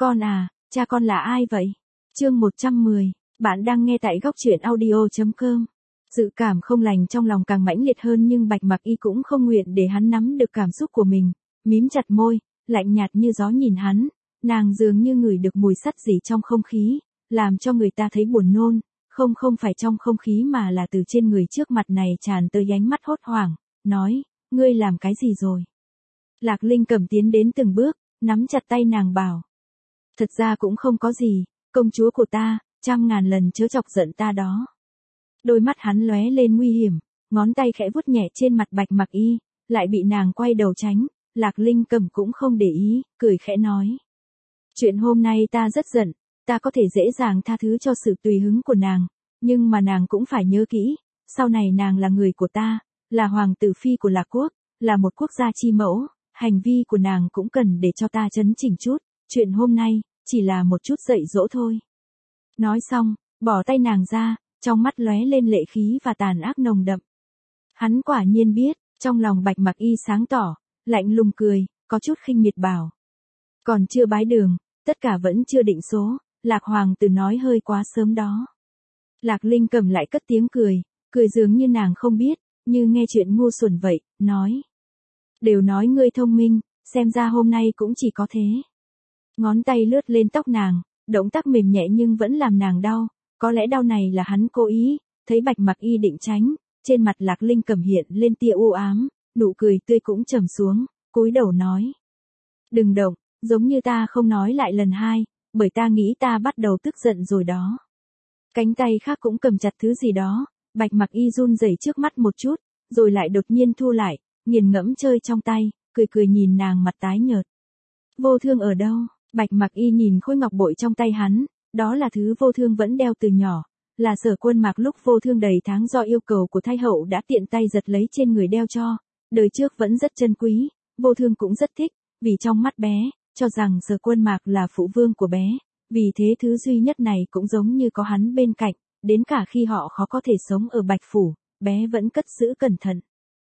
Con à, cha con là ai vậy? Chương 110, bạn đang nghe tại góc truyện audio.com. Dự cảm không lành trong lòng càng mãnh liệt hơn nhưng Bạch Mặc Y cũng không nguyện để hắn nắm được cảm xúc của mình, mím chặt môi, lạnh nhạt như gió nhìn hắn, nàng dường như ngửi được mùi sắt gì trong không khí, làm cho người ta thấy buồn nôn, không phải trong không khí mà là từ trên người trước mặt này tràn tới ánh mắt hốt hoảng, nói, ngươi làm cái gì rồi? Lạc Linh Cẩm tiến đến từng bước, nắm chặt tay nàng bảo. Thật ra cũng không có gì, công chúa của ta, 100.000 lần chớ chọc giận ta đó. Đôi mắt hắn lóe lên nguy hiểm, ngón tay khẽ vuốt nhẹ trên mặt Bạch Mặc Y, lại bị nàng quay đầu tránh, Lạc Linh Cẩm cũng không để ý, cười khẽ nói. Chuyện hôm nay ta rất giận, ta có thể dễ dàng tha thứ cho sự tùy hứng của nàng, nhưng mà nàng cũng phải nhớ kỹ, sau này nàng là người của ta, là hoàng tử phi của Lạc Quốc, là một quốc gia chi mẫu, hành vi của nàng cũng cần để cho ta chấn chỉnh chút, chuyện hôm nay, chỉ là một chút dạy dỗ thôi. Nói xong, bỏ tay nàng ra, trong mắt lóe lên lệ khí và tàn ác nồng đậm. Hắn quả nhiên biết, trong lòng Bạch Mặc Y sáng tỏ, lạnh lùng cười, có chút khinh miệt bảo. Còn chưa bái đường, tất cả vẫn chưa định số, Lạc Hoàng tử nói hơi quá sớm đó. Lạc Linh Cẩm lại cất tiếng cười, cười dường như nàng không biết, như nghe chuyện ngu xuẩn vậy, nói. Đều nói ngươi thông minh, xem ra hôm nay cũng chỉ có thế. Ngón tay lướt lên tóc nàng, động tác mềm nhẹ nhưng vẫn làm nàng đau, có lẽ đau này là hắn cố ý, thấy Bạch Mặc Y định tránh, trên mặt Lạc Linh Cẩm hiện lên tia u ám, nụ cười tươi cũng trầm xuống, cúi đầu nói. Đừng động, giống như ta không nói lại lần hai, bởi ta nghĩ ta bắt đầu tức giận rồi đó. Cánh tay khác cũng cầm chặt thứ gì đó, Bạch Mặc Y run rẩy trước mắt một chút, rồi lại đột nhiên thu lại, nghiền ngẫm chơi trong tay, cười nhìn nàng mặt tái nhợt. Vô Thương ở đâu? Bạch Mặc Y nhìn khối ngọc bội trong tay hắn, đó là thứ Vô Thương vẫn đeo từ nhỏ, là Sở Quân Mạc lúc Vô Thương đầy tháng do yêu cầu của Thái hậu đã tiện tay giật lấy trên người đeo cho, đời trước vẫn rất chân quý, Vô Thương cũng rất thích, vì trong mắt bé, cho rằng Sở Quân Mạc là phụ vương của bé, vì thế thứ duy nhất này cũng giống như có hắn bên cạnh, đến cả khi họ khó có thể sống ở Bạch Phủ, bé vẫn cất giữ cẩn thận.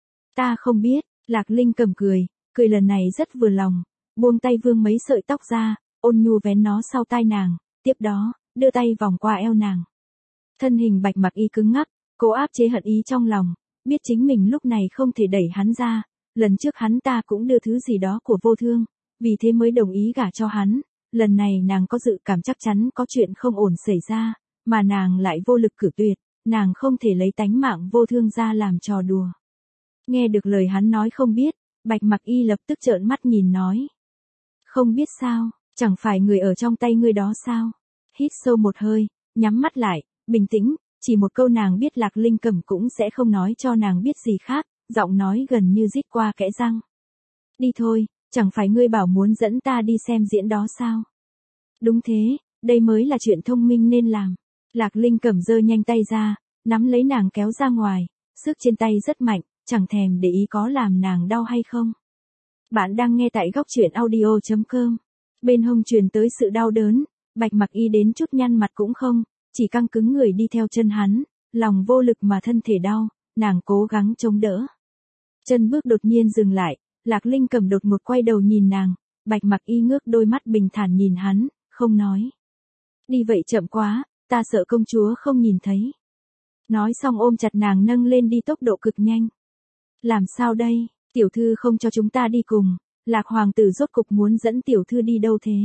Ta không biết, Lạc Linh Cẩm cười lần này rất vừa lòng, buông tay vương mấy sợi tóc ra, ôn nhu vén nó sau tai nàng, tiếp đó, đưa tay vòng qua eo nàng. Thân hình Bạch Mặc Y cứng ngắc, cố áp chế hận ý trong lòng, biết chính mình lúc này không thể đẩy hắn ra, lần trước hắn ta cũng đưa thứ gì đó của Vô Thương, vì thế mới đồng ý gả cho hắn, lần này nàng có dự cảm chắc chắn có chuyện không ổn xảy ra, mà nàng lại vô lực cử tuyệt, nàng không thể lấy tánh mạng Vô Thương ra làm trò đùa. Nghe được lời hắn nói không biết, Bạch Mặc Y lập tức trợn mắt nhìn nói. Không biết sao, chẳng phải người ở trong tay ngươi đó sao? Hít sâu một hơi, nhắm mắt lại, bình tĩnh, chỉ một câu nàng biết Lạc Linh Cẩm cũng sẽ không nói cho nàng biết gì khác, giọng nói gần như rít qua kẽ răng. Đi thôi, chẳng phải ngươi bảo muốn dẫn ta đi xem diễn đó sao? Đúng thế, đây mới là chuyện thông minh nên làm. Lạc Linh Cẩm giơ nhanh tay ra, nắm lấy nàng kéo ra ngoài, sức trên tay rất mạnh, chẳng thèm để ý có làm nàng đau hay không. Bạn đang nghe tại góc truyện audio.com. Bên hông truyền tới sự đau đớn, Bạch Mặc Y đến chút nhăn mặt cũng không, chỉ căng cứng người đi theo chân hắn, lòng vô lực mà thân thể đau, nàng cố gắng chống đỡ. Chân bước đột nhiên dừng lại, Lạc Linh Cẩm đột ngột quay đầu nhìn nàng, Bạch Mặc Y ngước đôi mắt bình thản nhìn hắn, không nói. Đi vậy chậm quá, ta sợ công chúa không nhìn thấy. Nói xong ôm chặt nàng nâng lên đi tốc độ cực nhanh. Làm sao đây, tiểu thư không cho chúng ta đi cùng, Lạc Hoàng tử rốt cục muốn dẫn tiểu thư đi đâu thế?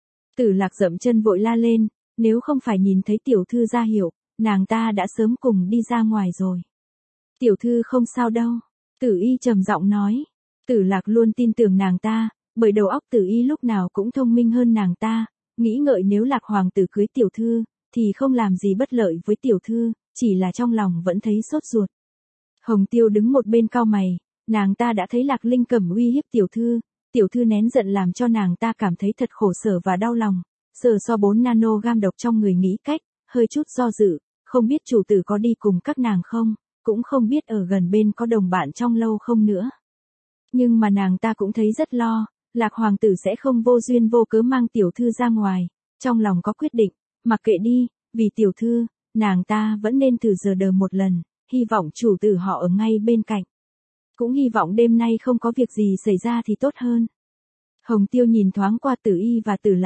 Tử Lạc dậm chân vội la lên, nếu không phải nhìn thấy tiểu thư ra hiệu, nàng ta đã sớm cùng đi ra ngoài rồi. Tiểu thư không sao đâu, Tử Y trầm giọng nói. Tử Lạc luôn tin tưởng nàng ta, bởi đầu óc Tử Y lúc nào cũng thông minh hơn nàng ta, nghĩ ngợi nếu Lạc Hoàng tử cưới tiểu thư, thì không làm gì bất lợi với tiểu thư, chỉ là trong lòng vẫn thấy sốt ruột. Hồng Tiêu đứng một bên cau mày, nàng ta đã thấy Lạc Linh Cẩm uy hiếp tiểu thư nén giận làm cho nàng ta cảm thấy thật khổ sở và đau lòng, sờ so 4 nanogam độc trong người nghĩ cách, hơi chút do dự, không biết chủ tử có đi cùng các nàng không, cũng không biết ở gần bên có đồng bạn trong lâu không nữa. Nhưng mà nàng ta cũng thấy rất lo, Lạc Hoàng tử sẽ không vô duyên vô cớ mang tiểu thư ra ngoài, trong lòng có quyết định, mặc kệ đi, vì tiểu thư, nàng ta vẫn nên thử giờ đờ một lần, hy vọng chủ tử họ ở ngay bên cạnh. Cũng hy vọng đêm nay không có việc gì xảy ra thì tốt hơn. Hồng Tiêu nhìn thoáng qua Tử Y và Tử Lạc,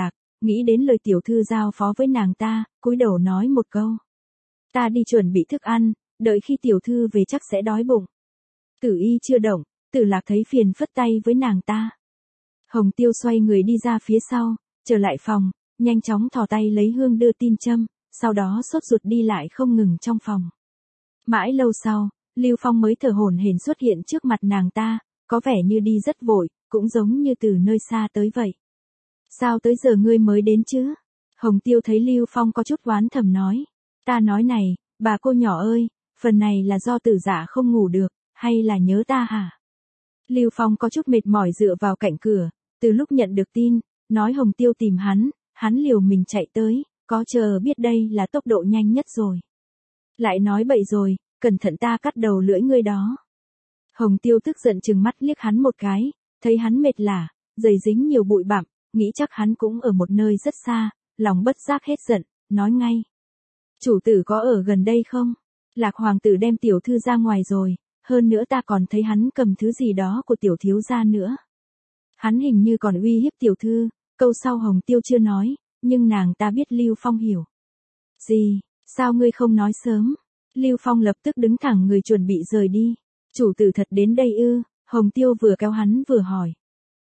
nghĩ đến lời tiểu thư giao phó với nàng ta, cúi đầu nói một câu. Ta đi chuẩn bị thức ăn, đợi khi tiểu thư về chắc sẽ đói bụng. Tử Y chưa động, Tử Lạc thấy phiền phất tay với nàng ta. Hồng Tiêu xoay người đi ra phía sau, trở lại phòng, nhanh chóng thò tay lấy hương đưa tin châm, sau đó sốt ruột đi lại không ngừng trong phòng. Mãi lâu sau, Lưu Phong mới thở hổn hển xuất hiện trước mặt nàng ta, có vẻ như đi rất vội, cũng giống như từ nơi xa tới vậy. Sao tới giờ ngươi mới đến chứ? Hồng Tiêu thấy Lưu Phong có chút oán thầm nói. Ta nói này, bà cô nhỏ ơi, phần này là do Tử Dạ không ngủ được, hay là nhớ ta hả? Lưu Phong có chút mệt mỏi dựa vào cạnh cửa, từ lúc nhận được tin, nói Hồng Tiêu tìm hắn liều mình chạy tới, có chờ biết đây là tốc độ nhanh nhất rồi. Lại nói bậy rồi, cẩn thận ta cắt đầu lưỡi ngươi đó. Hồng Tiêu tức giận trừng mắt liếc hắn một cái, thấy hắn mệt lả, giày dính nhiều bụi bặm, nghĩ chắc hắn cũng ở một nơi rất xa, lòng bất giác hết giận, nói ngay. Chủ tử có ở gần đây không? Lạc hoàng tử đem tiểu thư ra ngoài rồi, hơn nữa ta còn thấy hắn cầm thứ gì đó của tiểu thiếu gia nữa. Hắn hình như còn uy hiếp tiểu thư, câu sau Hồng Tiêu chưa nói, nhưng nàng ta biết Lưu Phong hiểu. Gì, sao ngươi không nói sớm? Lưu Phong lập tức đứng thẳng người chuẩn bị rời đi. Chủ tử thật đến đây ư? Hồng Tiêu vừa kéo hắn vừa hỏi.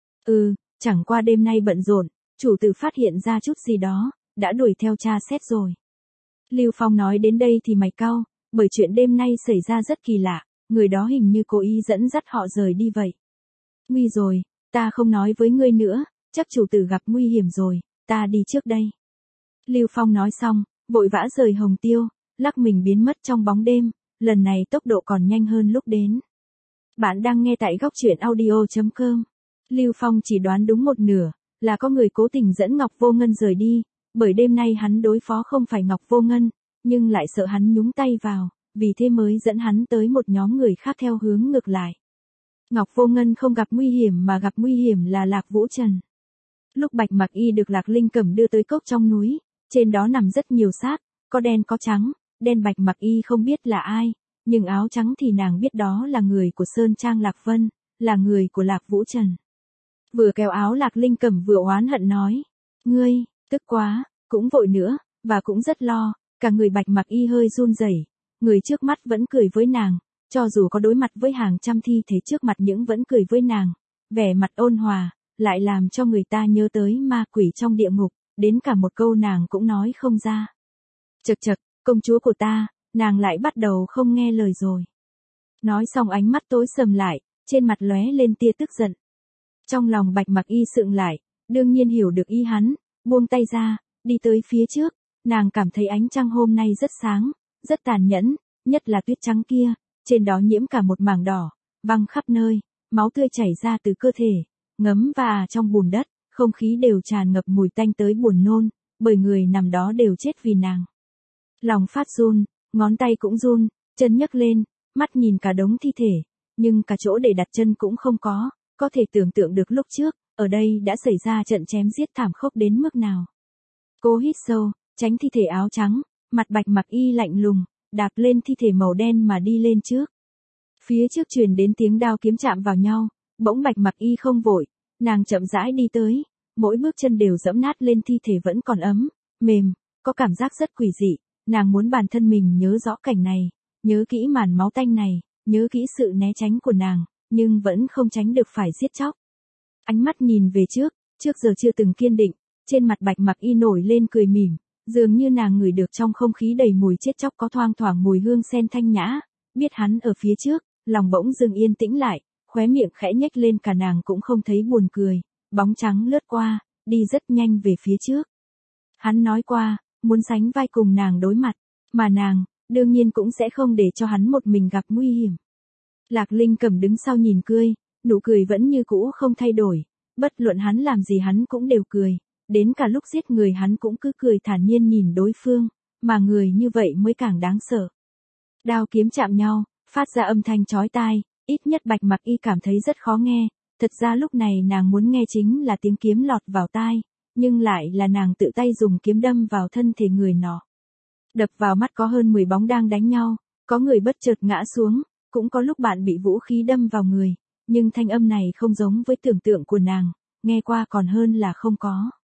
Chẳng qua đêm nay bận rộn, chủ tử phát hiện ra chút gì đó, đã đuổi theo tra xét rồi. Lưu Phong nói đến đây thì mày cau, bởi chuyện đêm nay xảy ra rất kỳ lạ, người đó hình như cố ý dẫn dắt họ rời đi vậy. Nguy rồi, ta không nói với ngươi nữa, chắc chủ tử gặp nguy hiểm rồi, ta đi trước đây. Lưu Phong nói xong, vội vã rời Hồng Tiêu, lắc mình biến mất trong bóng đêm, lần này tốc độ còn nhanh hơn lúc đến. Bạn đang nghe tại góc truyện audio.com. Lưu Phong chỉ đoán đúng một nửa, là có người cố tình dẫn Ngọc Vô Ngân rời đi, bởi đêm nay hắn đối phó không phải Ngọc Vô Ngân, nhưng lại sợ hắn nhúng tay vào, vì thế mới dẫn hắn tới một nhóm người khác theo hướng ngược lại. Ngọc Vô Ngân không gặp nguy hiểm mà gặp nguy hiểm là Lạc Vũ Trần. Lúc Bạch Mặc Y được Lạc Linh Cẩm đưa tới cốc trong núi, trên đó nằm rất nhiều xác, có đen có trắng, đen Bạch Mặc Y không biết là ai, nhưng áo trắng thì nàng biết đó là người của Sơn Trang Lạc Vân, là người của Lạc Vũ Trần. Vừa kéo áo Lạc Linh Cẩm vừa oán hận nói, ngươi, tức quá, cũng vội nữa, và cũng rất lo, cả người Bạch Mặc Y hơi run rẩy, người trước mắt vẫn cười với nàng, cho dù có đối mặt với hàng trăm thi thể trước mặt những vẫn cười với nàng, vẻ mặt ôn hòa, lại làm cho người ta nhớ tới ma quỷ trong địa ngục, đến cả một câu nàng cũng nói không ra. Chậc chậc, công chúa của ta, nàng lại bắt đầu không nghe lời rồi. Nói xong ánh mắt tối sầm lại, trên mặt lóe lên tia tức giận. Trong lòng Bạch Mặc Y sượng lại, đương nhiên hiểu được ý hắn, buông tay ra, đi tới phía trước, nàng cảm thấy ánh trăng hôm nay rất sáng, rất tàn nhẫn, nhất là tuyết trắng kia, trên đó nhiễm cả một mảng đỏ, văng khắp nơi, máu tươi chảy ra từ cơ thể, ngấm và trong bùn đất, không khí đều tràn ngập mùi tanh tới buồn nôn, bởi người nằm đó đều chết vì nàng. Lòng phát run, ngón tay cũng run, chân nhấc lên, mắt nhìn cả đống thi thể, nhưng cả chỗ để đặt chân cũng không có thể tưởng tượng được lúc trước, ở đây đã xảy ra trận chém giết thảm khốc đến mức nào. Cô hít sâu, tránh thi thể áo trắng, mặt Bạch Mặc Y lạnh lùng, đạp lên thi thể màu đen mà đi lên trước. Phía trước truyền đến tiếng đao kiếm chạm vào nhau, bỗng Bạch Mặc Y không vội, nàng chậm rãi đi tới, mỗi bước chân đều dẫm nát lên thi thể vẫn còn ấm, mềm, có cảm giác rất quỷ dị, nàng muốn bản thân mình nhớ rõ cảnh này, nhớ kỹ màn máu tanh này, nhớ kỹ sự né tránh của nàng, nhưng vẫn không tránh được phải giết chóc. Ánh mắt nhìn về trước giờ chưa từng kiên định, trên mặt Bạch Mặc Y nổi lên cười mỉm, dường như nàng ngửi được trong không khí đầy mùi chết chóc có thoang thoảng mùi hương sen thanh nhã, biết hắn ở phía trước, lòng bỗng dưng yên tĩnh lại, khóe miệng khẽ nhếch lên, cả nàng cũng không thấy buồn cười, bóng trắng lướt qua, đi rất nhanh về phía trước. Hắn nói qua, muốn sánh vai cùng nàng đối mặt, mà nàng, đương nhiên cũng sẽ không để cho hắn một mình gặp nguy hiểm. Lạc Linh Cẩm đứng sau nhìn cười, nụ cười vẫn như cũ không thay đổi, bất luận hắn làm gì hắn cũng đều cười, đến cả lúc giết người hắn cũng cứ cười thản nhiên nhìn đối phương, mà người như vậy mới càng đáng sợ. Đao kiếm chạm nhau, phát ra âm thanh chói tai, ít nhất Bạch Mặc Y cảm thấy rất khó nghe, thật ra lúc này nàng muốn nghe chính là tiếng kiếm lọt vào tai, nhưng lại là nàng tự tay dùng kiếm đâm vào thân thể người nọ. Đập vào mắt có hơn 10 bóng đang đánh nhau, có người bất chợt ngã xuống, cũng có lúc bạn bị vũ khí đâm vào người, nhưng thanh âm này không giống với tưởng tượng của nàng, nghe qua còn hơn là không có.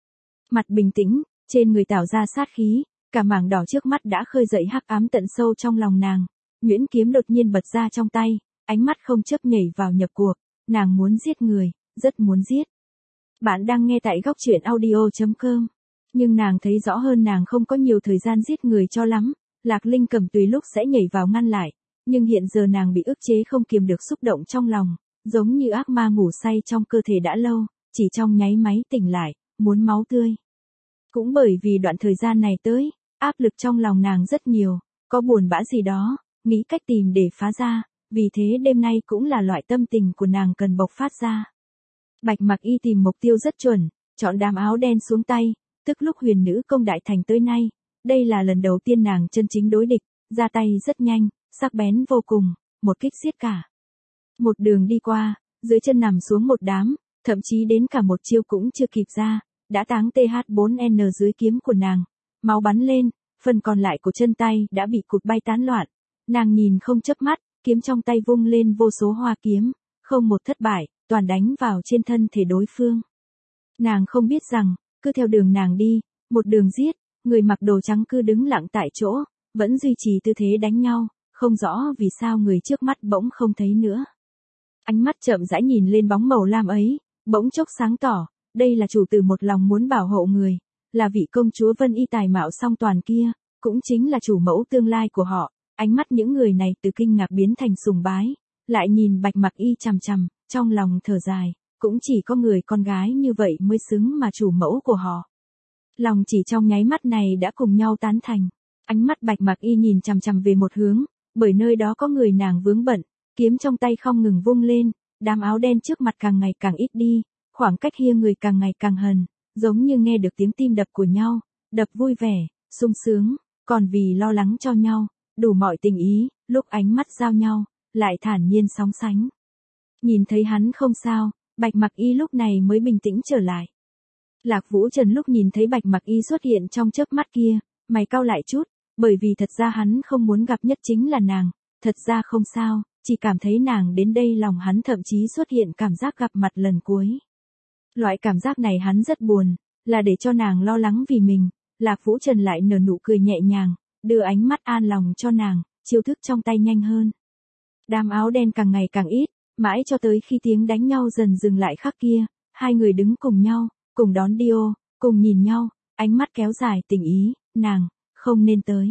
mặt bình tĩnh, trên người tạo ra sát khí, cả mảng đỏ trước mắt đã khơi dậy hắc ám tận sâu trong lòng nàng. Nhuyễn kiếm đột nhiên bật ra trong tay, ánh mắt không chấp nhảy vào nhập cuộc, nàng muốn giết người, rất muốn giết. Bạn đang nghe tại góc truyện audio.com. Nhưng nàng thấy rõ hơn nàng không có nhiều thời gian giết người cho lắm, Lạc Linh Cầm tùy lúc sẽ nhảy vào ngăn lại, nhưng hiện giờ nàng bị ức chế không kiềm được xúc động trong lòng, giống như ác ma ngủ say trong cơ thể đã lâu, chỉ trong nháy máy tỉnh lại, muốn máu tươi. Cũng bởi vì đoạn thời gian này tới, áp lực trong lòng nàng rất nhiều, có buồn bã gì đó, nghĩ cách tìm để phá ra, vì thế đêm nay cũng là loại tâm tình của nàng cần bộc phát ra. Bạch Mặc Y tìm mục tiêu rất chuẩn, chọn đám áo đen xuống tay, tức lúc huyền nữ công đại thành tới nay, đây là lần đầu tiên nàng chân chính đối địch, ra tay rất nhanh, sắc bén vô cùng, một kích giết cả. Một đường đi qua, dưới chân nằm xuống một đám, thậm chí đến cả một chiêu cũng chưa kịp ra, đã táng TH4N dưới kiếm của nàng, máu bắn lên, phần còn lại của chân tay đã bị cụt bay tán loạn. Nàng nhìn không chớp mắt, kiếm trong tay vung lên vô số hoa kiếm, không một thất bại, toàn đánh vào trên thân thể đối phương. Nàng không biết rằng, cứ theo đường nàng đi, một đường giết, người mặc đồ trắng cứ đứng lặng tại chỗ, vẫn duy trì tư thế đánh nhau, không rõ vì sao người trước mắt bỗng không thấy nữa. Ánh mắt chậm rãi nhìn lên bóng màu lam ấy, bỗng chốc sáng tỏ, đây là chủ tử một lòng muốn bảo hộ người, là vị công chúa Vân Y tài mạo song toàn kia, cũng chính là chủ mẫu tương lai của họ. Ánh mắt những người này từ kinh ngạc biến thành sùng bái, lại nhìn Bạch Mặc Y chằm chằm, trong lòng thở dài, cũng chỉ có người con gái như vậy mới xứng mà chủ mẫu của họ. Lòng chỉ trong nháy mắt này đã cùng nhau tán thành. Ánh mắt Bạch Mặc Y nhìn chằm chằm về một hướng, bởi nơi đó có người nàng vướng bận, kiếm trong tay không ngừng vung lên, đám áo đen trước mặt càng ngày càng ít đi, khoảng cách hiêng người càng ngày càng gần, giống như nghe được tiếng tim đập của nhau, đập vui vẻ, sung sướng, còn vì lo lắng cho nhau, đủ mọi tình ý, lúc ánh mắt giao nhau, lại thản nhiên sóng sánh. Nhìn thấy hắn không sao, Bạch Mặc Y lúc này mới bình tĩnh trở lại. Lạc Vũ Trần lúc nhìn thấy Bạch Mặc Y xuất hiện trong chớp mắt kia, mày cau lại chút, bởi vì thật ra hắn không muốn gặp nhất chính là nàng, thật ra không sao, chỉ cảm thấy nàng đến đây lòng hắn thậm chí xuất hiện cảm giác gặp mặt lần cuối. Loại cảm giác này hắn rất buồn, là để cho nàng lo lắng vì mình, Lạc Vũ Trần lại nở nụ cười nhẹ nhàng, đưa ánh mắt an lòng cho nàng, chiêu thức trong tay nhanh hơn. Đám áo đen càng ngày càng ít, mãi cho tới khi tiếng đánh nhau dần dừng lại khắc kia, hai người đứng cùng nhau, cùng đón Dio, cùng nhìn nhau, ánh mắt kéo dài tình ý, nàng, không nên tới.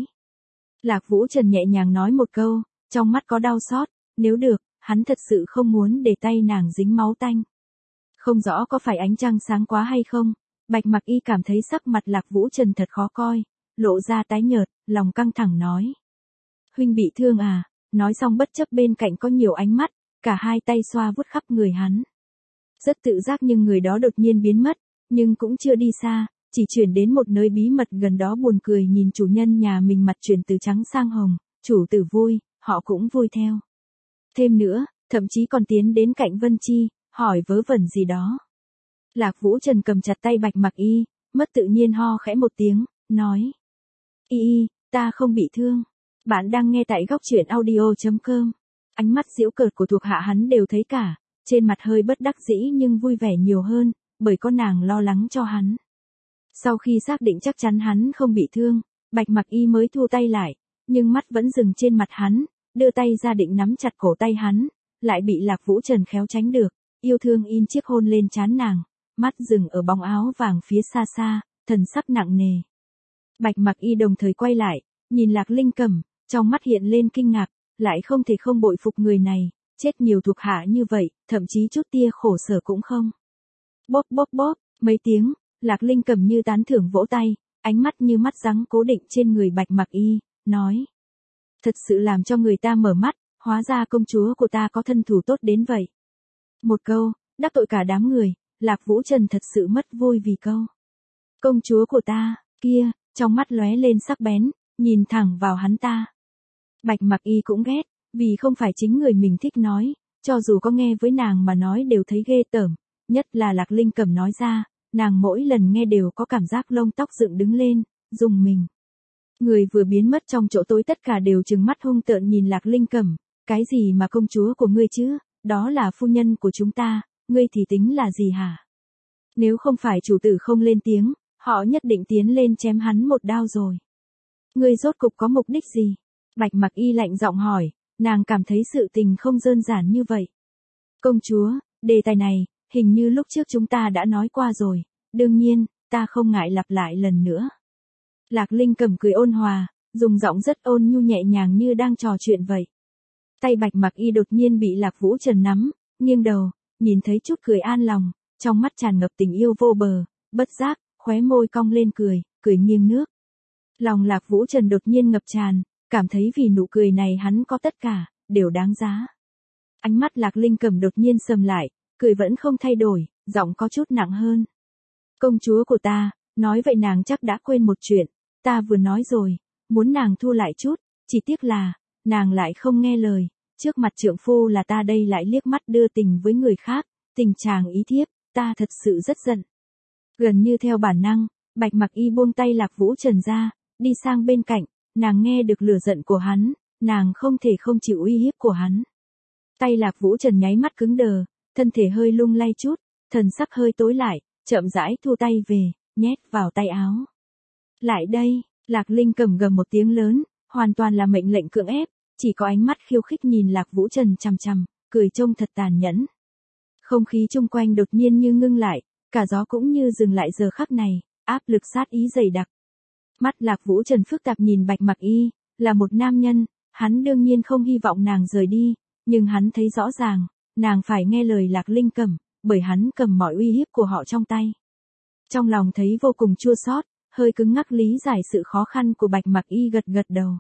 Lạc Vũ Trần nhẹ nhàng nói một câu, trong mắt có đau xót, nếu được, hắn thật sự không muốn để tay nàng dính máu tanh. Không rõ có phải ánh trăng sáng quá hay không, Bạch Mặc Y cảm thấy sắc mặt Lạc Vũ Trần thật khó coi, lộ ra tái nhợt, lòng căng thẳng nói. Huynh bị thương à, nói xong bất chấp bên cạnh có nhiều ánh mắt, cả hai tay xoa vuốt khắp người hắn. Rất tự giác nhưng người đó đột nhiên biến mất, nhưng cũng chưa đi xa, chỉ chuyển đến một nơi bí mật gần đó buồn cười nhìn chủ nhân nhà mình mặt chuyển từ trắng sang hồng, chủ tử vui, họ cũng vui theo. Thêm nữa, thậm chí còn tiến đến cạnh Vân Chi, hỏi vớ vẩn gì đó. Lạc Vũ Trần cầm chặt tay Bạch Mặc Y, mất tự nhiên ho khẽ một tiếng, nói. Y, ta không bị thương. Bạn đang nghe tại góc truyện audio.com. Ánh mắt giễu cợt của thuộc hạ hắn đều thấy cả, trên mặt hơi bất đắc dĩ nhưng vui vẻ nhiều hơn, bởi có nàng lo lắng cho hắn. Sau khi xác định chắc chắn hắn không bị thương, Bạch Mặc Y mới thu tay lại, nhưng mắt vẫn dừng trên mặt hắn, đưa tay ra định nắm chặt cổ tay hắn, lại bị Lạc Vũ Trần khéo tránh được, yêu thương in chiếc hôn lên trán nàng, mắt dừng ở bóng áo vàng phía xa xa, thần sắc nặng nề. Bạch Mặc Y đồng thời quay lại, nhìn Lạc Linh Cầm, trong mắt hiện lên kinh ngạc, lại không thể không bội phục người này, chết nhiều thuộc hạ như vậy, thậm chí chút tia khổ sở cũng không. Bóp bóp bóp, mấy tiếng, Lạc Linh Cầm như tán thưởng vỗ tay, ánh mắt như mắt rắn cố định trên người Bạch Mặc Y, nói. Thật sự làm cho người ta mở mắt, hóa ra công chúa của ta có thân thủ tốt đến vậy. Một câu, đắc tội cả đám người, Lạc Vũ Trần thật sự mất vui vì câu. Công chúa của ta, kia, trong mắt lóe lên sắc bén, nhìn thẳng vào hắn ta. Bạch Mặc Y cũng ghét, vì không phải chính người mình thích nói, cho dù có nghe với nàng mà nói đều thấy ghê tởm, nhất là Lạc Linh Cầm nói ra, nàng mỗi lần nghe đều có cảm giác lông tóc dựng đứng lên, rùng mình. Người vừa biến mất trong chỗ tối tất cả đều trừng mắt hung tợn nhìn Lạc Linh Cầm, cái gì mà công chúa của ngươi chứ, đó là phu nhân của chúng ta, ngươi thì tính là gì hả? Nếu không phải chủ tử không lên tiếng, họ nhất định tiến lên chém hắn một đao rồi. Ngươi rốt cục có mục đích gì? Bạch Mặc Y lạnh giọng hỏi, nàng cảm thấy sự tình không đơn giản như vậy. Công chúa, đề tài này, hình như lúc trước chúng ta đã nói qua rồi, đương nhiên, ta không ngại lặp lại lần nữa. Lạc Linh Cẩm cười ôn hòa, dùng giọng rất ôn nhu nhẹ nhàng như đang trò chuyện vậy. Tay Bạch Mặc Y đột nhiên bị Lạc Vũ Trần nắm, nghiêng đầu, nhìn thấy chút cười an lòng, trong mắt tràn ngập tình yêu vô bờ, bất giác, khóe môi cong lên cười nghiêng nước. Lòng Lạc Vũ Trần đột nhiên ngập tràn, cảm thấy vì nụ cười này hắn có tất cả, đều đáng giá. Ánh mắt Lạc Linh Cẩm đột nhiên sầm lại, cười vẫn không thay đổi, giọng có chút nặng hơn. Công chúa của ta, nói vậy nàng chắc đã quên một chuyện, ta vừa nói rồi, muốn nàng thu lại chút, chỉ tiếc là, nàng lại không nghe lời, trước mặt trượng phu là ta đây lại liếc mắt đưa tình với người khác, tình chàng ý thiếp, ta thật sự rất giận. Gần như theo bản năng, Bạch Mặc Y buông tay Lạc Vũ Trần ra, đi sang bên cạnh, nàng nghe được lửa giận của hắn, nàng không thể không chịu uy hiếp của hắn. Tay Lạc Vũ Trần nháy mắt cứng đờ, thân thể hơi lung lay chút, thần sắc hơi tối lại, chậm rãi thu tay về, nhét vào tay áo. Lại đây, Lạc Linh Cẩm gầm một tiếng lớn, hoàn toàn là mệnh lệnh cưỡng ép, chỉ có ánh mắt khiêu khích nhìn Lạc Vũ Trần chằm chằm, cười trông thật tàn nhẫn. Không khí chung quanh đột nhiên như ngưng lại, cả gió cũng như dừng lại giờ khắc này, áp lực sát ý dày đặc. Mắt Lạc Vũ Trần phức tạp nhìn Bạch Mặc Y, là một nam nhân, hắn đương nhiên không hy vọng nàng rời đi, nhưng hắn thấy rõ ràng, nàng phải nghe lời Lạc Linh Cẩm, bởi hắn cầm mọi uy hiếp của họ trong tay. Trong lòng thấy vô cùng chua xót, hơi cứng ngắc lý giải sự khó khăn của Bạch Mặc Y gật gật đầu.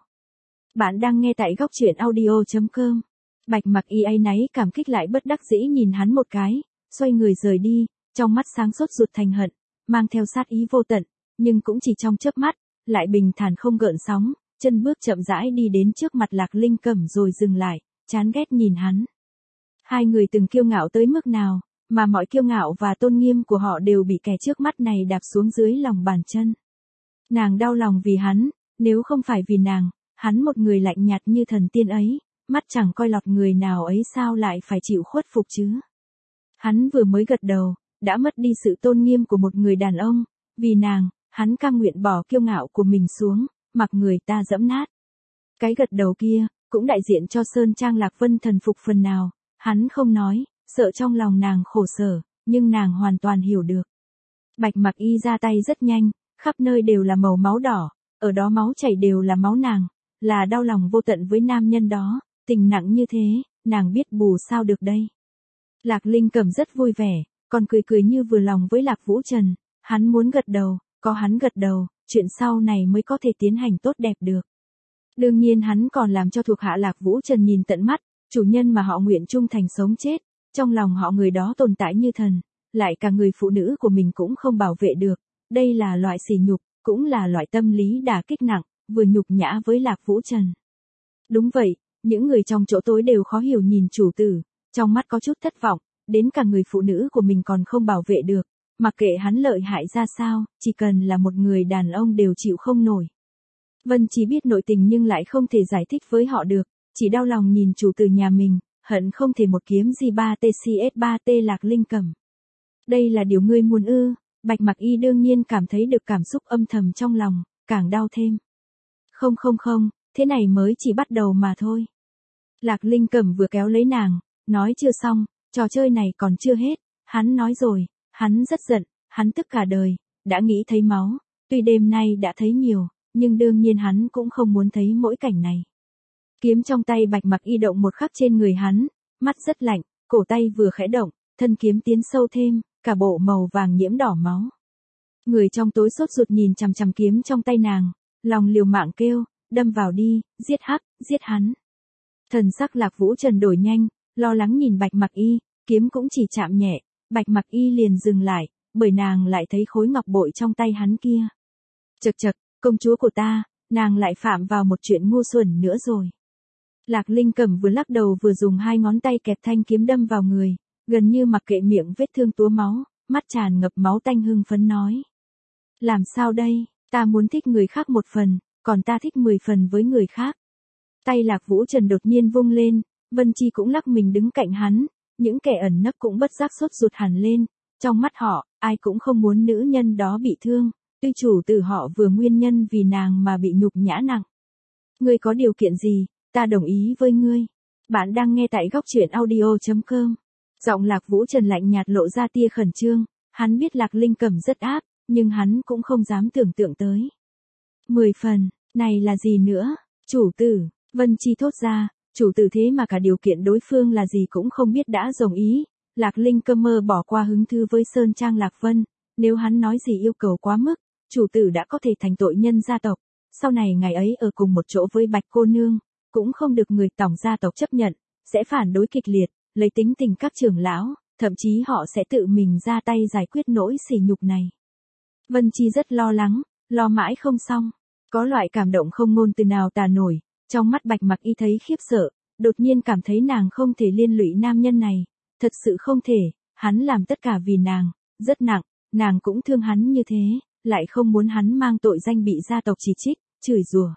Bạn đang nghe tại góc truyện audio.com. Bạch Mặc Y áy náy cảm kích lại bất đắc dĩ nhìn hắn một cái, xoay người rời đi, trong mắt sáng sốt ruột thành hận, mang theo sát ý vô tận, nhưng cũng chỉ trong chớp mắt, lại bình thản không gợn sóng, chân bước chậm rãi đi đến trước mặt Lạc Linh Cẩm rồi dừng lại, chán ghét nhìn hắn. Hai người từng kiêu ngạo tới mức nào, mà mọi kiêu ngạo và tôn nghiêm của họ đều bị kẻ trước mắt này đạp xuống dưới lòng bàn chân. Nàng đau lòng vì hắn, nếu không phải vì nàng, hắn một người lạnh nhạt như thần tiên ấy, mắt chẳng coi lọt người nào ấy sao lại phải chịu khuất phục chứ. Hắn vừa mới gật đầu, đã mất đi sự tôn nghiêm của một người đàn ông, vì nàng, hắn cam nguyện bỏ kiêu ngạo của mình xuống, mặc người ta dẫm nát. Cái gật đầu kia, cũng đại diện cho Sơn Trang Lạc Vân thần phục phần nào, hắn không nói, sợ trong lòng nàng khổ sở, nhưng nàng hoàn toàn hiểu được. Bạch Mặc Y ra tay rất nhanh, khắp nơi đều là màu máu đỏ, ở đó máu chảy đều là máu nàng, là đau lòng vô tận với nam nhân đó, tình nặng như thế, nàng biết bù sao được đây. Lạc Linh Cẩm rất vui vẻ, còn cười như vừa lòng với Lạc Vũ Trần, hắn muốn gật đầu, có hắn gật đầu, chuyện sau này mới có thể tiến hành tốt đẹp được. Đương nhiên hắn còn làm cho thuộc hạ Lạc Vũ Trần nhìn tận mắt, chủ nhân mà họ nguyện trung thành sống chết, trong lòng họ người đó tồn tại như thần, lại cả người phụ nữ của mình cũng không bảo vệ được, đây là loại sỉ nhục, cũng là loại tâm lý đả kích nặng, vừa nhục nhã với Lạc Vũ Trần. Đúng vậy, những người trong chỗ tối đều khó hiểu nhìn chủ tử, trong mắt có chút thất vọng, đến cả người phụ nữ của mình còn không bảo vệ được, mặc kệ hắn lợi hại ra sao, chỉ cần là một người đàn ông đều chịu không nổi. Vân chỉ biết nội tình nhưng lại không thể giải thích với họ được, chỉ đau lòng nhìn chủ tử nhà mình, hận không thể một kiếm gì 3TCS3T Lạc Linh Cẩm. Đây là điều ngươi muốn ư? Bạch Mặc Y đương nhiên cảm thấy được cảm xúc âm thầm trong lòng, càng đau thêm. Không, thế này mới chỉ bắt đầu mà thôi. Lạc Linh Cẩm vừa kéo lấy nàng, nói chưa xong, trò chơi này còn chưa hết, hắn nói rồi, hắn rất giận, hắn tức cả đời, đã nghĩ thấy máu, tuy đêm nay đã thấy nhiều, nhưng đương nhiên hắn cũng không muốn thấy mỗi cảnh này. Kiếm trong tay Bạch Mặc Y động một khắc trên người hắn, mắt rất lạnh, cổ tay vừa khẽ động, thân kiếm tiến sâu thêm, cả bộ màu vàng nhiễm đỏ máu. Người trong tối sốt ruột nhìn chằm chằm kiếm trong tay nàng, lòng liều mạng kêu, đâm vào đi, giết hắn. Thần sắc Lạc Vũ Trần đổi nhanh, lo lắng nhìn Bạch Mặc Y, kiếm cũng chỉ chạm nhẹ, Bạch Mặc Y liền dừng lại, bởi nàng lại thấy khối ngọc bội trong tay hắn kia. Chậc, công chúa của ta, nàng lại phạm vào một chuyện ngu xuẩn nữa rồi. Lạc Linh Cẩm vừa lắc đầu vừa dùng hai ngón tay kẹp thanh kiếm đâm vào người, gần như mặc kệ miệng vết thương túa máu, mắt tràn ngập máu tanh hưng phấn nói. Làm sao đây, ta muốn thích người khác một phần, còn ta thích 10 phần với người khác. Tay Lạc Vũ Trần đột nhiên vung lên, Vân Chi cũng lắc mình đứng cạnh hắn, những kẻ ẩn nấp cũng bất giác sốt ruột hẳn lên, trong mắt họ, ai cũng không muốn nữ nhân đó bị thương, Tuy chủ tử họ vừa nguyên nhân vì nàng mà bị nhục nhã nặng. Ngươi có điều kiện gì, ta đồng ý với ngươi. Bạn đang nghe tại góc truyện audio.com. Giọng Lạc Vũ Trần lạnh nhạt lộ ra tia khẩn trương, hắn biết Lạc Linh Cẩm rất áp, nhưng hắn cũng không dám tưởng tượng tới. 10 phần, này là gì nữa, chủ tử, Vân Chi thốt ra, chủ tử thế mà cả điều kiện đối phương là gì cũng không biết đã đồng ý. Lạc Linh Cẩm mơ bỏ qua hứng thú với Sơn Trang Lạc Vân, nếu hắn nói gì yêu cầu quá mức, chủ tử đã có thể thành tội nhân gia tộc, sau này ngày ấy ở cùng một chỗ với Bạch cô nương, cũng không được người tổng gia tộc chấp nhận, sẽ phản đối kịch liệt, lấy tính tình các trưởng lão, thậm chí họ sẽ tự mình ra tay giải quyết nỗi sỉ nhục này. Vân Chi rất lo lắng, lo mãi không xong, có loại cảm động không ngôn từ nào tả nổi, trong mắt Bạch Mặc Y thấy khiếp sợ, đột nhiên cảm thấy nàng không thể liên lụy nam nhân này, thật sự không thể, hắn làm tất cả vì nàng, rất nặng, nàng cũng thương hắn như thế, lại không muốn hắn mang tội danh bị gia tộc chỉ trích, chửi rủa.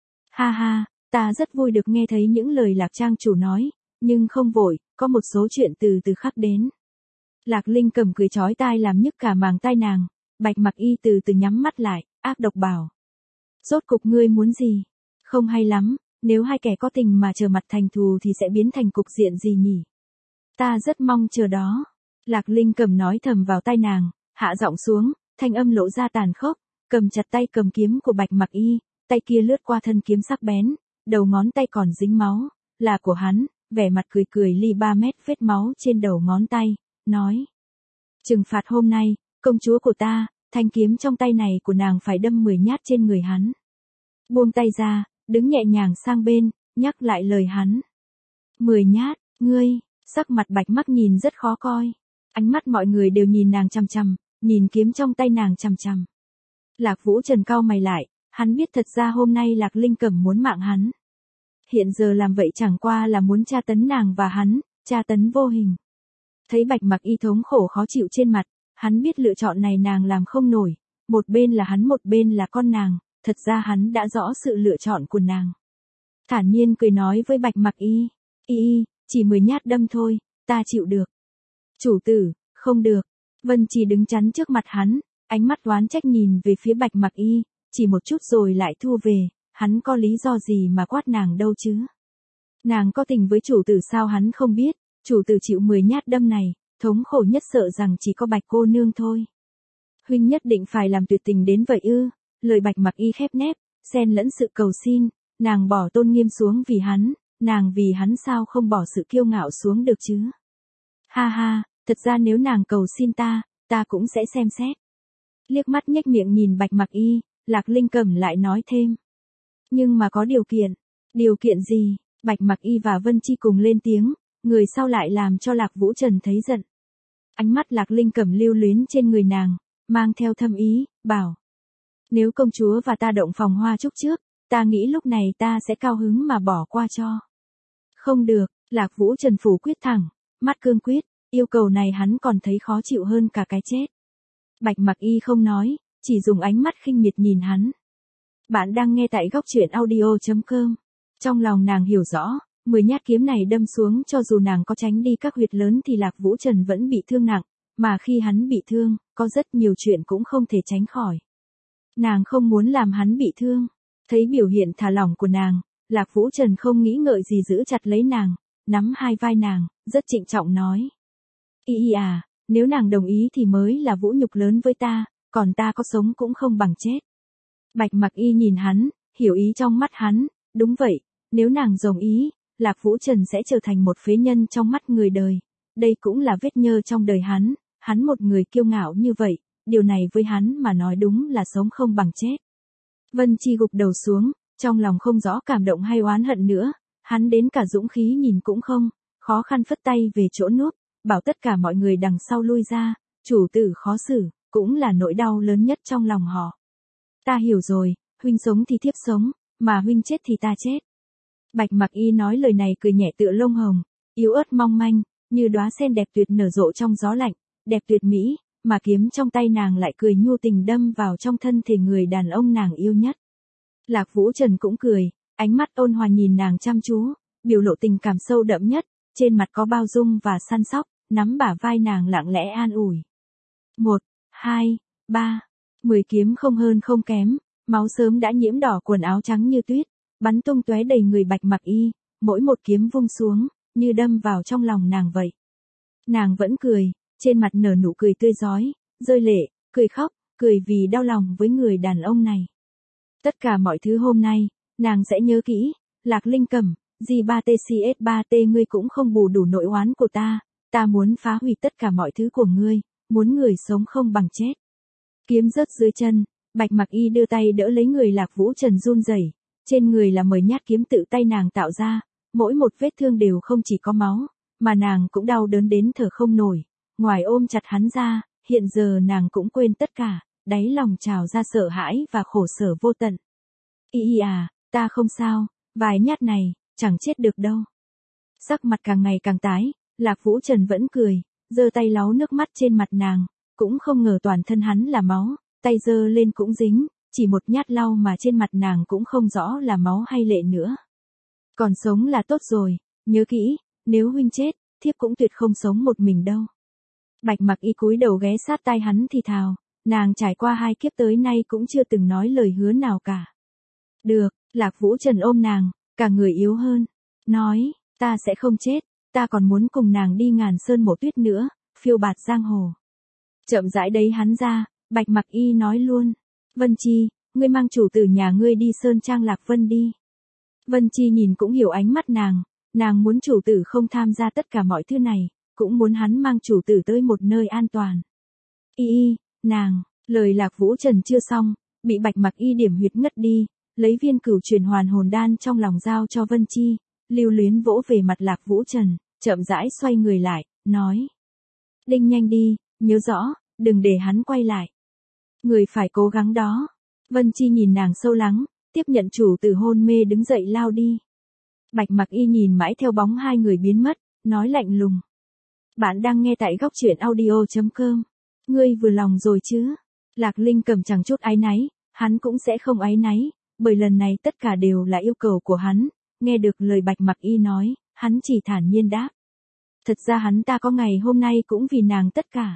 Ha ha, ta rất vui được nghe thấy những lời Lạc trang chủ nói, nhưng không vội, có một số chuyện từ từ khắc đến. Lạc Linh Cẩm cười chói tai làm nhức cả màng tai nàng, Bạch Mặc Y từ từ nhắm mắt lại, ác độc bảo. Rốt cục ngươi muốn gì? Không hay lắm, nếu hai kẻ có tình mà trở mặt thành thù thì sẽ biến thành cục diện gì nhỉ? Ta rất mong chờ đó. Lạc Linh Cẩm nói thầm vào tai nàng, hạ giọng xuống, thanh âm lộ ra tàn khốc, cầm chặt tay cầm kiếm của Bạch Mặc Y, tay kia lướt qua thân kiếm sắc bén, đầu ngón tay còn dính máu, là của hắn, vẻ mặt cười cười ly 3 mét vết máu trên đầu ngón tay, nói. Trừng phạt hôm nay, công chúa của ta, thanh kiếm trong tay này của nàng phải đâm 10 nhát trên người hắn. Buông tay ra, đứng nhẹ nhàng sang bên, nhắc lại lời hắn. 10 nhát, ngươi, sắc mặt Bạch Mặc nhìn rất khó coi. Ánh mắt mọi người đều nhìn nàng chằm chằm, nhìn kiếm trong tay nàng chằm chằm. Lạc Vũ Trần cau mày lại, hắn biết thật ra hôm nay Lạc Linh Cẩm muốn mạng hắn. Hiện giờ làm vậy chẳng qua là muốn tra tấn nàng và hắn, tra tấn vô hình. Thấy Bạch Mặc Y thống khổ khó chịu trên mặt, hắn biết lựa chọn này nàng làm không nổi, một bên là hắn một bên là con nàng, thật ra hắn đã rõ sự lựa chọn của nàng. Thản nhiên cười nói với Bạch Mặc Y, chỉ 10 nhát đâm thôi, ta chịu được. Chủ tử, không được. Vân Chỉ đứng chắn trước mặt hắn, ánh mắt oán trách nhìn về phía Bạch Mặc Y, chỉ một chút rồi lại thu về, hắn có lý do gì mà quát nàng đâu chứ? Nàng có tình với chủ tử sao hắn không biết, chủ tử chịu 10 nhát đâm này, thống khổ nhất sợ rằng chỉ có Bạch cô nương thôi. Huynh nhất định phải làm tuyệt tình đến vậy ư? Lời Bạch Mặc Y khép nép, xen lẫn sự cầu xin, nàng bỏ tôn nghiêm xuống vì hắn, nàng vì hắn sao không bỏ sự kiêu ngạo xuống được chứ? Ha ha, thật ra nếu nàng cầu xin ta cũng sẽ xem xét. Liếc mắt nhếch miệng nhìn Bạch Mặc Y, Lạc Linh Cẩm lại nói thêm. Nhưng mà có điều kiện. Điều kiện gì? Bạch Mặc Y và Vân Chi cùng lên tiếng, người sau lại làm cho Lạc Vũ Trần thấy giận. Ánh mắt Lạc Linh Cẩm lưu luyến trên người nàng, mang theo thâm ý, bảo. Nếu công chúa và ta động phòng hoa chúc trước, ta nghĩ lúc này ta sẽ cao hứng mà bỏ qua cho. Không được, Lạc Vũ Trần phủ quyết thẳng, mắt cương quyết, yêu cầu này hắn còn thấy khó chịu hơn cả cái chết. Bạch Mặc Y không nói, chỉ dùng ánh mắt khinh miệt nhìn hắn. Bạn đang nghe tại góc truyện audio.com. Trong lòng nàng hiểu rõ, 10 nhát kiếm này đâm xuống cho dù nàng có tránh đi các huyệt lớn thì Lạc Vũ Trần vẫn bị thương nặng, mà khi hắn bị thương, có rất nhiều chuyện cũng không thể tránh khỏi. Nàng không muốn làm hắn bị thương. Thấy biểu hiện thả lỏng của nàng, Lạc Vũ Trần không nghĩ ngợi gì giữ chặt lấy nàng, nắm hai vai nàng, rất trịnh trọng nói. Nếu nàng đồng ý thì mới là vũ nhục lớn với ta, còn ta có sống cũng không bằng chết. Bạch Mặc Y nhìn hắn, hiểu ý trong mắt hắn, đúng vậy, nếu nàng đồng ý, Lạc Vũ Trần sẽ trở thành một phế nhân trong mắt người đời. Đây cũng là vết nhơ trong đời hắn một người kiêu ngạo như vậy, điều này với hắn mà nói đúng là sống không bằng chết. Vân Chi gục đầu xuống, trong lòng không rõ cảm động hay oán hận nữa, hắn đến cả dũng khí nhìn cũng không, khó khăn phất tay về chỗ núp, bảo tất cả mọi người đằng sau lui ra, chủ tử khó xử, cũng là nỗi đau lớn nhất trong lòng họ. Ta hiểu rồi, huynh sống thì thiếp sống, mà huynh chết thì ta chết. Bạch Mặc Y nói lời này cười nhẹ tựa lông hồng, yếu ớt mong manh, như đóa sen đẹp tuyệt nở rộ trong gió lạnh, đẹp tuyệt mỹ, mà kiếm trong tay nàng lại cười nhu tình đâm vào trong thân thể người đàn ông nàng yêu nhất. Lạc Vũ Trần cũng cười, ánh mắt ôn hòa nhìn nàng chăm chú, biểu lộ tình cảm sâu đậm nhất, trên mặt có bao dung và săn sóc, nắm bả vai nàng lặng lẽ an ủi. 1, 2, 3. 10 kiếm không hơn không kém, máu sớm đã nhiễm đỏ quần áo trắng như tuyết, bắn tung tóe đầy người Bạch Mặc Y, mỗi một kiếm vung xuống, như đâm vào trong lòng nàng vậy. Nàng vẫn cười, trên mặt nở nụ cười tươi rói, rơi lệ, cười khóc, cười vì đau lòng với người đàn ông này. Tất cả mọi thứ hôm nay, nàng sẽ nhớ kỹ. Lạc Linh Cẩm, G3TCS3T ngươi cũng không bù đủ nỗi oán của ta muốn phá hủy tất cả mọi thứ của ngươi, muốn người sống không bằng chết. Kiếm rớt dưới chân, Bạch Mặc Y đưa tay đỡ lấy người Lạc Vũ Trần run rẩy, trên người là 10 nhát kiếm tự tay nàng tạo ra, mỗi một vết thương đều không chỉ có máu, mà nàng cũng đau đớn đến thở không nổi, ngoài ôm chặt hắn ra, hiện giờ nàng cũng quên tất cả, đáy lòng trào ra sợ hãi và khổ sở vô tận. Y à, ta không sao, vài nhát này, chẳng chết được đâu. Sắc mặt càng ngày càng tái, Lạc Vũ Trần vẫn cười, giơ tay lau nước mắt trên mặt nàng, cũng không ngờ toàn thân hắn là máu, tay giơ lên cũng dính, chỉ một nhát lau mà trên mặt nàng cũng không rõ là máu hay lệ nữa. Còn sống là tốt rồi, nhớ kỹ, nếu huynh chết, thiếp cũng tuyệt không sống một mình đâu. Bạch Mặc Y cúi đầu ghé sát tai hắn thì thào, nàng trải qua 2 kiếp tới nay cũng chưa từng nói lời hứa nào cả. Được, Lạc Vũ Trần ôm nàng, cả người yếu hơn, nói, ta sẽ không chết, ta còn muốn cùng nàng đi ngàn sơn mộ tuyết nữa, phiêu bạt giang hồ. Chậm rãi đấy hắn ra, Bạch Mặc Y nói luôn, Vân Chi, ngươi mang chủ tử nhà ngươi đi sơn trang Lạc Vân đi. Vân Chi nhìn cũng hiểu ánh mắt nàng muốn chủ tử không tham gia tất cả mọi thứ này, cũng muốn hắn mang chủ tử tới một nơi an toàn. Nàng, lời Lạc Vũ Trần chưa xong, bị Bạch Mặc Y điểm huyệt ngất đi, lấy viên cửu truyền hoàn hồn đan trong lòng giao cho Vân Chi, lưu luyến vỗ về mặt Lạc Vũ Trần, chậm rãi xoay người lại, nói. Đinh nhanh đi, nhớ rõ, đừng để hắn quay lại. Người phải cố gắng đó. Vân Chi nhìn nàng sâu lắng, tiếp nhận chủ tử hôn mê đứng dậy lao đi. Bạch Mặc Y nhìn mãi theo bóng hai người biến mất, nói lạnh lùng. Bạn đang nghe tại góc truyện audio.com. Ngươi vừa lòng rồi chứ? Lạc Linh Cẩm chẳng chút áy náy, hắn cũng sẽ không áy náy, bởi lần này tất cả đều là yêu cầu của hắn. Nghe được lời Bạch Mặc Y nói, hắn chỉ thản nhiên đáp. Thật ra hắn ta có ngày hôm nay cũng vì nàng tất cả.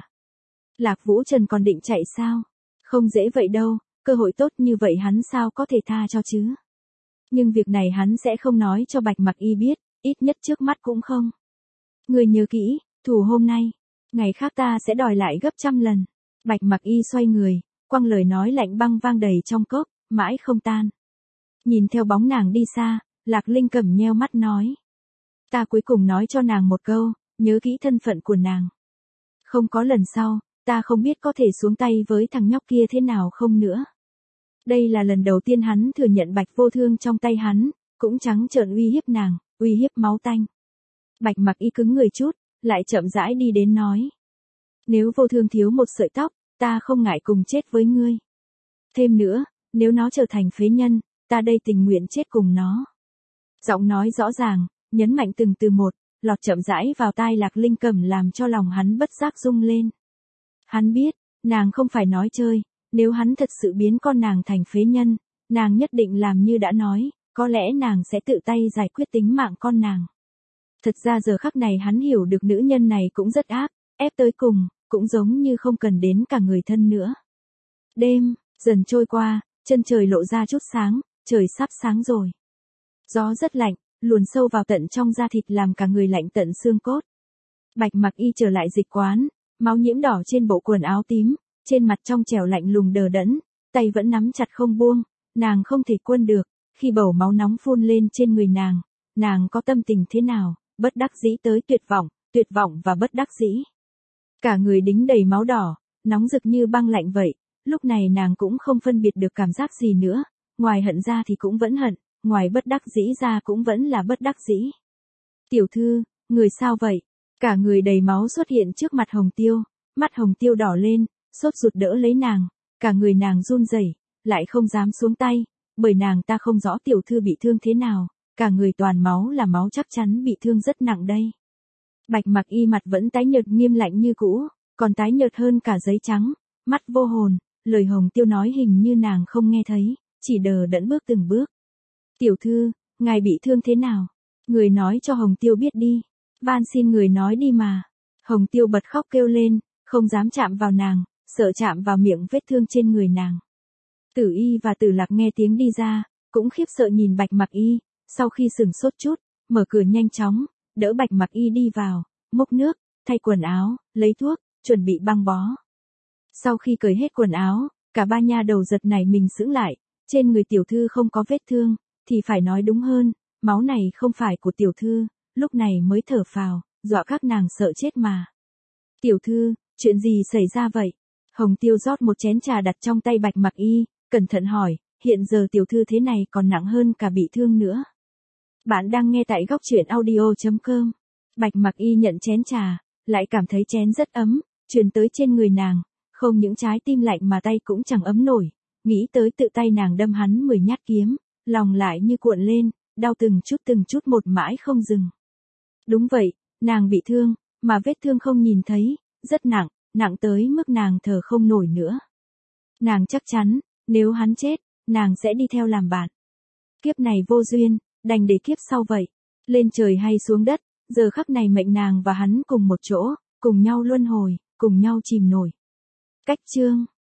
Lạc Vũ Trần còn định chạy sao? Không dễ vậy đâu, cơ hội tốt như vậy hắn sao có thể tha cho chứ? Nhưng việc này hắn sẽ không nói cho Bạch Mặc Y biết, ít nhất trước mắt cũng không. Người nhớ kỹ, thù hôm nay, ngày khác ta sẽ đòi lại gấp trăm lần. Bạch Mặc Y xoay người, quăng lời nói lạnh băng vang đầy trong cốc, mãi không tan. Nhìn theo bóng nàng đi xa, Lạc Linh Cẩm nheo mắt nói. Ta cuối cùng nói cho nàng một câu, nhớ kỹ thân phận của nàng. Không có lần sau, ta không biết có thể xuống tay với thằng nhóc kia thế nào không nữa. Đây là lần đầu tiên hắn thừa nhận Bạch Vô Thương trong tay hắn, cũng trắng trợn uy hiếp nàng, uy hiếp máu tanh. Bạch Mặc Y cứng người chút, lại chậm rãi đi đến nói. Nếu Vô Thương thiếu một sợi tóc, ta không ngại cùng chết với ngươi. Thêm nữa, nếu nó trở thành phế nhân, ta đây tình nguyện chết cùng nó. Giọng nói rõ ràng, nhấn mạnh từng từ một, lọt chậm rãi vào tai Lạc Linh Cẩm làm cho lòng hắn bất giác rung lên. Hắn biết, nàng không phải nói chơi, nếu hắn thật sự biến con nàng thành phế nhân, nàng nhất định làm như đã nói, có lẽ nàng sẽ tự tay giải quyết tính mạng con nàng. Thật ra giờ khắc này hắn hiểu được nữ nhân này cũng rất ác, ép tới cùng, cũng giống như không cần đến cả người thân nữa. Đêm, dần trôi qua, chân trời lộ ra chút sáng, trời sắp sáng rồi. Gió rất lạnh, luồn sâu vào tận trong da thịt làm cả người lạnh tận xương cốt. Bạch Mặc Y trở lại dịch quán, máu nhiễm đỏ trên bộ quần áo tím, trên mặt trong trẻo lạnh lùng đờ đẫn, tay vẫn nắm chặt không buông, nàng không thể quân được, khi bầu máu nóng phun lên trên người nàng có tâm tình thế nào, bất đắc dĩ tới tuyệt vọng và bất đắc dĩ. Cả người đính đầy máu đỏ, nóng rực như băng lạnh vậy, lúc này nàng cũng không phân biệt được cảm giác gì nữa, ngoài hận ra thì cũng vẫn hận, ngoài bất đắc dĩ ra cũng vẫn là bất đắc dĩ. Tiểu thư, người sao vậy? Cả người đầy máu xuất hiện trước mặt Hồng Tiêu, mắt Hồng Tiêu đỏ lên, sốt ruột đỡ lấy nàng, cả người nàng run rẩy, lại không dám xuống tay, bởi nàng ta không rõ tiểu thư bị thương thế nào, cả người toàn máu là máu chắc chắn bị thương rất nặng đây. Bạch Mặc Y mặt vẫn tái nhợt nghiêm lạnh như cũ, còn tái nhợt hơn cả giấy trắng, mắt vô hồn, lời Hồng Tiêu nói hình như nàng không nghe thấy, chỉ đờ đẫn bước từng bước. Tiểu thư, ngài bị thương thế nào? Người nói cho Hồng Tiêu biết đi. Van xin người nói đi mà. Hồng Tiêu bật khóc kêu lên, không dám chạm vào nàng, sợ chạm vào miệng vết thương trên người nàng. Tử Y và Tử Lạc nghe tiếng đi ra, cũng khiếp sợ nhìn Bạch Mặc Y, sau khi sửng sốt chút, mở cửa nhanh chóng, đỡ Bạch Mặc Y đi vào, múc nước, thay quần áo, lấy thuốc, chuẩn bị băng bó. Sau khi cởi hết quần áo, cả ba nha đầu giật nảy mình sững lại, trên người tiểu thư không có vết thương, thì phải nói đúng hơn, máu này không phải của tiểu thư, lúc này mới thở phào, dọa các nàng sợ chết mà. Tiểu thư, chuyện gì xảy ra vậy? Hồng Tiêu rót một chén trà đặt trong tay Bạch Mặc Y, cẩn thận hỏi, hiện giờ tiểu thư thế này còn nặng hơn cả bị thương nữa. Bạn đang nghe tại góc truyện audio.com. Bạch Mặc Y nhận chén trà, lại cảm thấy chén rất ấm, truyền tới trên người nàng, không những trái tim lạnh mà tay cũng chẳng ấm nổi, nghĩ tới tự tay nàng đâm hắn 10 nhát kiếm, lòng lại như cuộn lên, đau từng chút một mãi không dừng. Đúng vậy, nàng bị thương, mà vết thương không nhìn thấy, rất nặng, nặng tới mức nàng thở không nổi nữa. Nàng chắc chắn, nếu hắn chết, nàng sẽ đi theo làm bạn. Kiếp này vô duyên, đành để kiếp sau vậy. Lên trời hay xuống đất, giờ khắc này mệnh nàng và hắn cùng một chỗ, cùng nhau luân hồi, cùng nhau chìm nổi. Cách chương